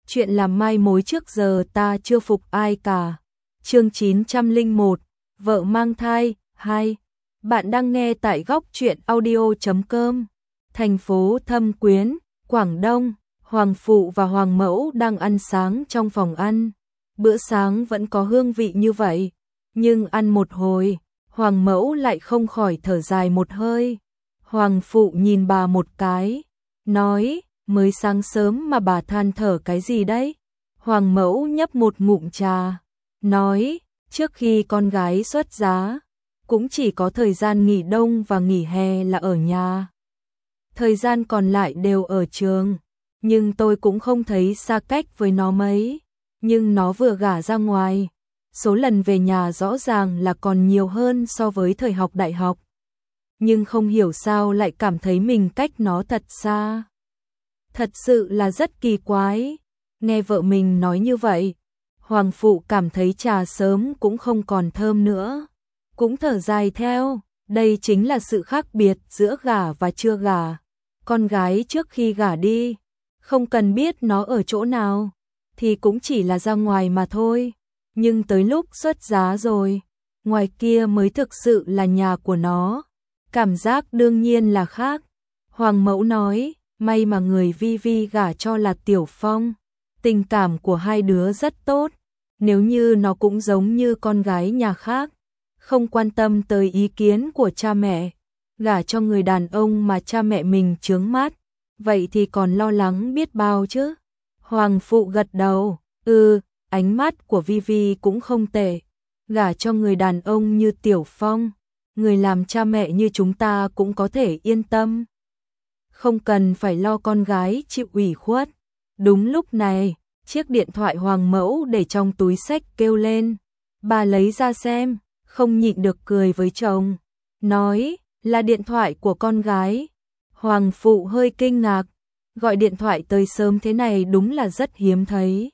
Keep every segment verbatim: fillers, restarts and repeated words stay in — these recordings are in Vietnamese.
chuyện làm mai mối trước giờ ta chưa phục ai cả. Chương chín trăm lẻ một, vợ mang thai, hai. Bạn đang nghe tại góc truyện audio chấm com. Thành phố Thâm Quyến, Quảng Đông, Hoàng phụ và Hoàng mẫu đang ăn sáng trong phòng ăn. Bữa sáng vẫn có hương vị như vậy, nhưng ăn một hồi, Hoàng mẫu lại không khỏi thở dài một hơi. Hoàng phụ nhìn bà một cái, nói, mới sáng sớm mà bà than thở cái gì đấy? Hoàng mẫu nhấp một ngụm trà, nói, trước khi con gái xuất giá, cũng chỉ có thời gian nghỉ đông và nghỉ hè là ở nhà. Thời gian còn lại đều ở trường, nhưng tôi cũng không thấy xa cách với nó mấy. Nhưng nó vừa gả ra ngoài, số lần về nhà rõ ràng là còn nhiều hơn so với thời học đại học. Nhưng không hiểu sao lại cảm thấy mình cách nó thật xa. Thật sự là rất kỳ quái. Nghe vợ mình nói như vậy, Hoàng phụ cảm thấy trà sớm cũng không còn thơm nữa. Cũng thở dài theo, đây chính là sự khác biệt giữa gả và chưa gả. Con gái trước khi gả đi, không cần biết nó ở chỗ nào, thì cũng chỉ là ra ngoài mà thôi. Nhưng tới lúc xuất giá rồi, ngoài kia mới thực sự là nhà của nó. Cảm giác đương nhiên là khác. Hoàng mẫu nói, may mà người Vi Vi gả cho là Tiểu Phong. Tình cảm của hai đứa rất tốt. Nếu như nó cũng giống như con gái nhà khác, không quan tâm tới ý kiến của cha mẹ, gả cho người đàn ông mà cha mẹ mình chướng mắt, vậy thì còn lo lắng biết bao chứ. Hoàng phụ gật đầu, ừ, ánh mắt của Vi Vi cũng không tệ. Gả cho người đàn ông như Tiểu Phong, người làm cha mẹ như chúng ta cũng có thể yên tâm. Không cần phải lo con gái chịu ủy khuất. Đúng lúc này, chiếc điện thoại Hoàng mẫu để trong túi xách kêu lên. Bà lấy ra xem, không nhịn được cười với chồng, nói, là điện thoại của con gái. Hoàng phụ hơi kinh ngạc, gọi điện thoại tới sớm thế này đúng là rất hiếm thấy.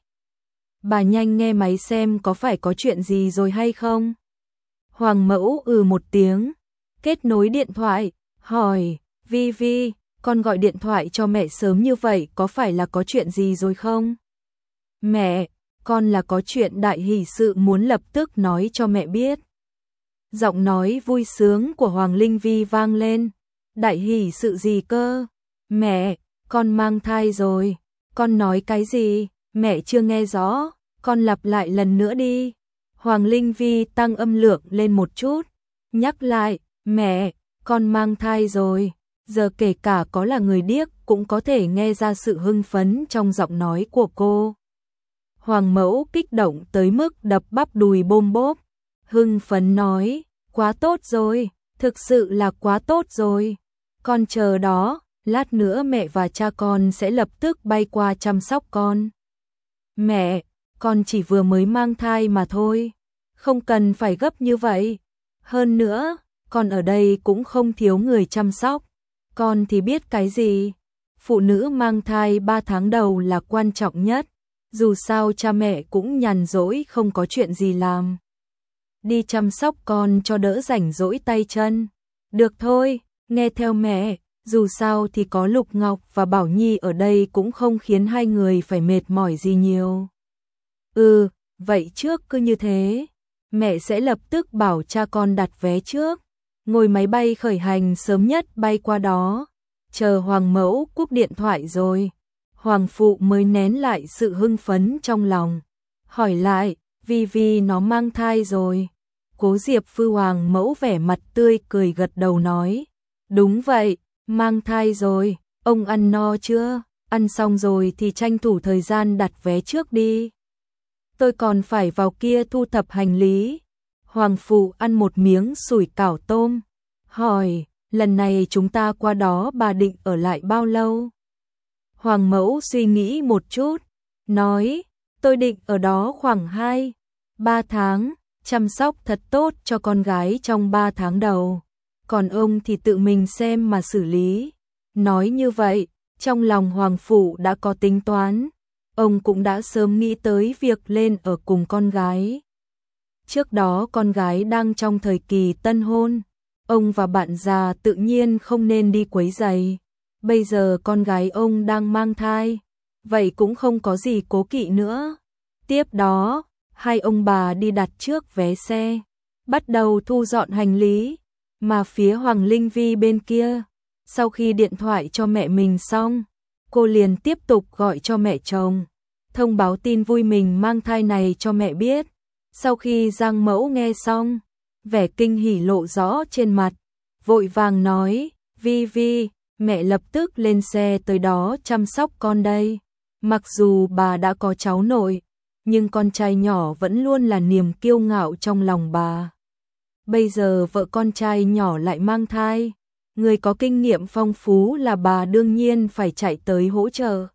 Bà nhanh nghe máy xem có phải có chuyện gì rồi hay không. Hoàng mẫu ừ một tiếng, kết nối điện thoại, hỏi, Vi Vi, con gọi điện thoại cho mẹ sớm như vậy có phải là có chuyện gì rồi không? Mẹ, con là có chuyện đại hỷ sự muốn lập tức nói cho mẹ biết. Giọng nói vui sướng của Hoàng Linh Vi vang lên. Đại hỷ sự gì cơ? Mẹ, con mang thai rồi. Con nói cái gì? Mẹ chưa nghe rõ, con lặp lại lần nữa đi. Hoàng Linh Vi tăng âm lượng lên một chút, nhắc lại, mẹ, con mang thai rồi. Giờ kể cả có là người điếc cũng có thể nghe ra sự hưng phấn trong giọng nói của cô. Hoàng mẫu kích động tới mức đập bắp đùi bôm bốp, hưng phấn nói, quá tốt rồi, thực sự là quá tốt rồi. Con chờ đó, lát nữa mẹ và cha con sẽ lập tức bay qua chăm sóc con. Mẹ, con chỉ vừa mới mang thai mà thôi, không cần phải gấp như vậy. Hơn nữa, con ở đây cũng không thiếu người chăm sóc. Con thì biết cái gì, phụ nữ mang thai ba tháng đầu là quan trọng nhất, dù sao cha mẹ cũng nhàn rỗi không có chuyện gì làm. Đi chăm sóc con cho đỡ rảnh rỗi tay chân. Được thôi, nghe theo mẹ, dù sao thì có Lục Ngọc và Bảo Nhi ở đây cũng không khiến hai người phải mệt mỏi gì nhiều. Ừ, vậy trước cứ như thế, mẹ sẽ lập tức bảo cha con đặt vé trước. Ngồi máy bay khởi hành sớm nhất bay qua đó. Chờ Hoàng mẫu cúp điện thoại rồi, Hoàng phụ mới nén lại sự hưng phấn trong lòng. Hỏi lại, Vi Vi nó mang thai rồi. Cố Diệp Phư Hoàng mẫu vẻ mặt tươi cười gật đầu nói. Đúng vậy, mang thai rồi, ông ăn no chưa? Ăn xong rồi thì tranh thủ thời gian đặt vé trước đi. Tôi còn phải vào kia thu thập hành lý. Hoàng phụ ăn một miếng sủi cảo tôm, hỏi, lần này chúng ta qua đó bà định ở lại bao lâu? Hoàng mẫu suy nghĩ một chút, nói, tôi định ở đó khoảng hai, ba tháng, chăm sóc thật tốt cho con gái trong ba tháng đầu. Còn ông thì tự mình xem mà xử lý. Nói như vậy, trong lòng Hoàng phụ đã có tính toán. Ông cũng đã sớm nghĩ tới việc lên ở cùng con gái. Trước đó con gái đang trong thời kỳ tân hôn, ông và bạn già tự nhiên không nên đi quấy rầy. Bây giờ con gái ông đang mang thai, vậy cũng không có gì cố kỵ nữa. Tiếp đó, hai ông bà đi đặt trước vé xe, bắt đầu thu dọn hành lý, mà phía Hoàng Linh Vi bên kia, sau khi điện thoại cho mẹ mình xong, cô liền tiếp tục gọi cho mẹ chồng, thông báo tin vui mình mang thai này cho mẹ biết. Sau khi Giang Mẫu nghe xong, vẻ kinh hỉ lộ rõ trên mặt, vội vàng nói, Vi Vi, mẹ lập tức lên xe tới đó chăm sóc con đây. Mặc dù bà đã có cháu nội, nhưng con trai nhỏ vẫn luôn là niềm kiêu ngạo trong lòng bà. Bây giờ vợ con trai nhỏ lại mang thai, người có kinh nghiệm phong phú là bà đương nhiên phải chạy tới hỗ trợ.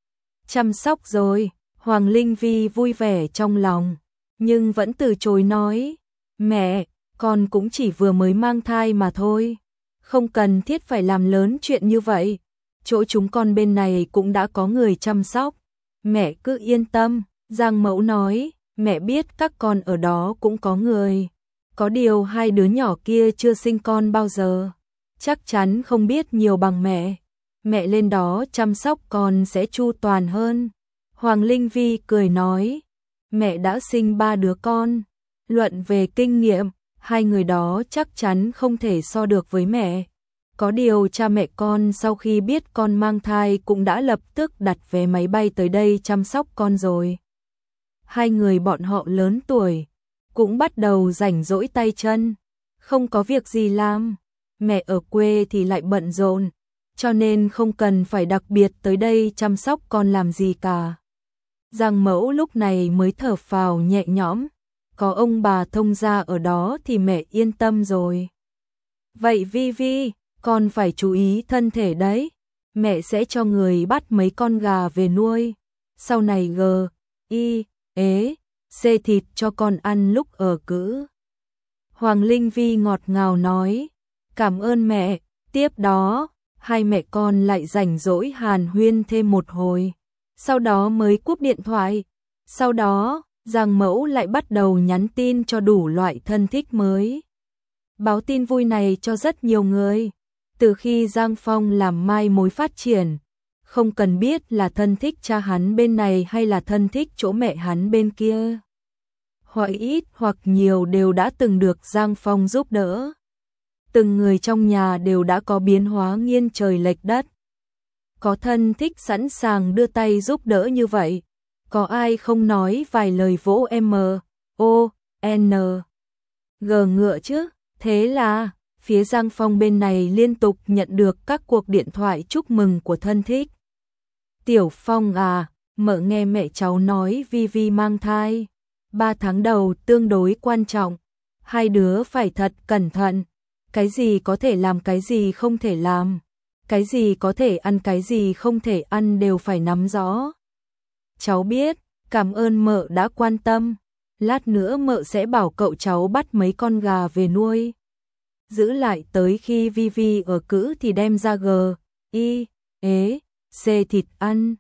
Chăm sóc rồi, Hoàng Linh Vi vui vẻ trong lòng, nhưng vẫn từ chối nói, mẹ, con cũng chỉ vừa mới mang thai mà thôi, không cần thiết phải làm lớn chuyện như vậy, chỗ chúng con bên này cũng đã có người chăm sóc, mẹ cứ yên tâm. Giang Mẫu nói, mẹ biết các con ở đó cũng có người, có điều hai đứa nhỏ kia chưa sinh con bao giờ, chắc chắn không biết nhiều bằng mẹ, mẹ lên đó chăm sóc con sẽ chu toàn hơn. Hoàng Linh Vi cười nói, mẹ đã sinh ba đứa con, luận về kinh nghiệm, hai người đó chắc chắn không thể so được với mẹ. Có điều cha mẹ con sau khi biết con mang thai cũng đã lập tức đặt vé máy bay tới đây chăm sóc con rồi. Hai người bọn họ lớn tuổi, cũng bắt đầu rảnh rỗi tay chân, không có việc gì làm, mẹ ở quê thì lại bận rộn, cho nên không cần phải đặc biệt tới đây chăm sóc con làm gì cả. Giang Mẫu lúc này mới thở phào nhẹ nhõm, có ông bà thông gia ở đó thì mẹ yên tâm rồi. Vậy Vi Vi, con phải chú ý thân thể đấy, mẹ sẽ cho người bắt mấy con gà về nuôi, sau này g, y, ế, xê thịt cho con ăn lúc ở cữ. Hoàng Linh Vi ngọt ngào nói, cảm ơn mẹ. Tiếp đó, hai mẹ con lại rảnh rỗi hàn huyên thêm một hồi, sau đó mới cúp điện thoại. Sau đó, Giang Mẫu lại bắt đầu nhắn tin cho đủ loại thân thích mới, báo tin vui này cho rất nhiều người. Từ khi Giang Phong làm mai mối phát triển, không cần biết là thân thích cha hắn bên này hay là thân thích chỗ mẹ hắn bên kia, hoặc ít hoặc nhiều đều đã từng được Giang Phong giúp đỡ. Từng người trong nhà đều đã có biến hóa nghiêng trời lệch đất. Có thân thích sẵn sàng đưa tay giúp đỡ như vậy, có ai không nói vài lời vỗ M, O, N, G ngựa chứ. Thế là phía Giang Phong bên này liên tục nhận được các cuộc điện thoại chúc mừng của thân thích. Tiểu Phong à, mợ nghe mẹ cháu nói Vi Vi mang thai, ba tháng đầu tương đối quan trọng, hai đứa phải thật cẩn thận, cái gì có thể làm cái gì không thể làm, cái gì có thể ăn cái gì không thể ăn đều phải nắm rõ. Cháu biết, cảm ơn mợ đã quan tâm, lát nữa mợ sẽ bảo cậu cháu bắt mấy con gà về nuôi, giữ lại tới khi Vi Vi ở cữ thì đem ra g, y, ế, c thịt ăn.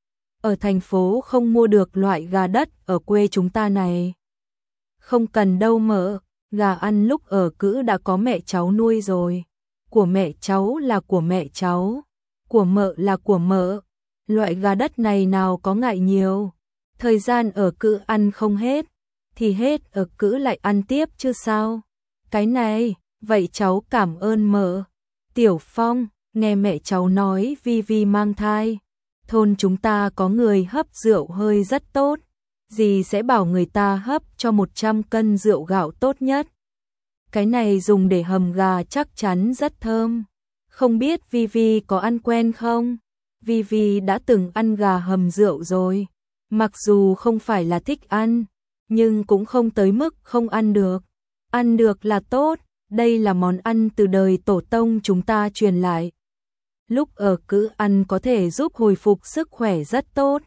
Ở thành phố không mua được loại gà đất ở quê chúng ta này. Không cần đâu mợ, gà ăn lúc ở cữ đã có mẹ cháu nuôi rồi. Của mẹ cháu là của mẹ cháu, của mợ là của mợ. Loại gà đất này nào có ngại nhiều. Thời gian ở cữ ăn không hết, thì hết ở cữ lại ăn tiếp chứ sao. Cái này, vậy cháu cảm ơn mợ. Tiểu Phong, nghe mẹ cháu nói Vi Vi mang thai, thôn chúng ta có người hấp rượu hơi rất tốt, dì sẽ bảo người ta hấp cho một trăm cân rượu gạo tốt nhất. Cái này dùng để hầm gà chắc chắn rất thơm. Không biết Vi Vi có ăn quen không? Vi Vi đã từng ăn gà hầm rượu rồi, mặc dù không phải là thích ăn, nhưng cũng không tới mức không ăn được. Ăn được là tốt, đây là món ăn từ đời tổ tông chúng ta truyền lại. Lúc ở cữ ăn có thể giúp hồi phục sức khỏe rất tốt.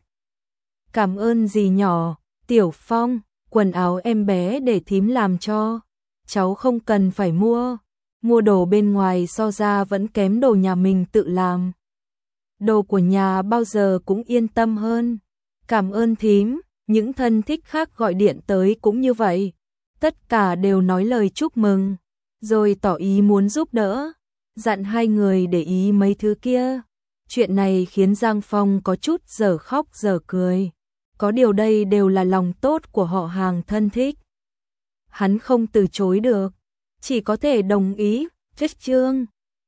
Cảm ơn dì nhỏ. Tiểu Phong, quần áo em bé để thím làm cho, cháu không cần phải mua, mua đồ bên ngoài so ra vẫn kém đồ nhà mình tự làm. Đồ của nhà bao giờ cũng yên tâm hơn. Cảm ơn thím. Những thân thích khác gọi điện tới cũng như vậy, tất cả đều nói lời chúc mừng, rồi tỏ ý muốn giúp đỡ, dặn hai người để ý mấy thứ kia. Chuyện này khiến Giang Phong có chút giờ khóc giờ cười. Có điều đây đều là lòng tốt của họ hàng thân thích. Hắn không từ chối được, chỉ có thể đồng ý. Kết chương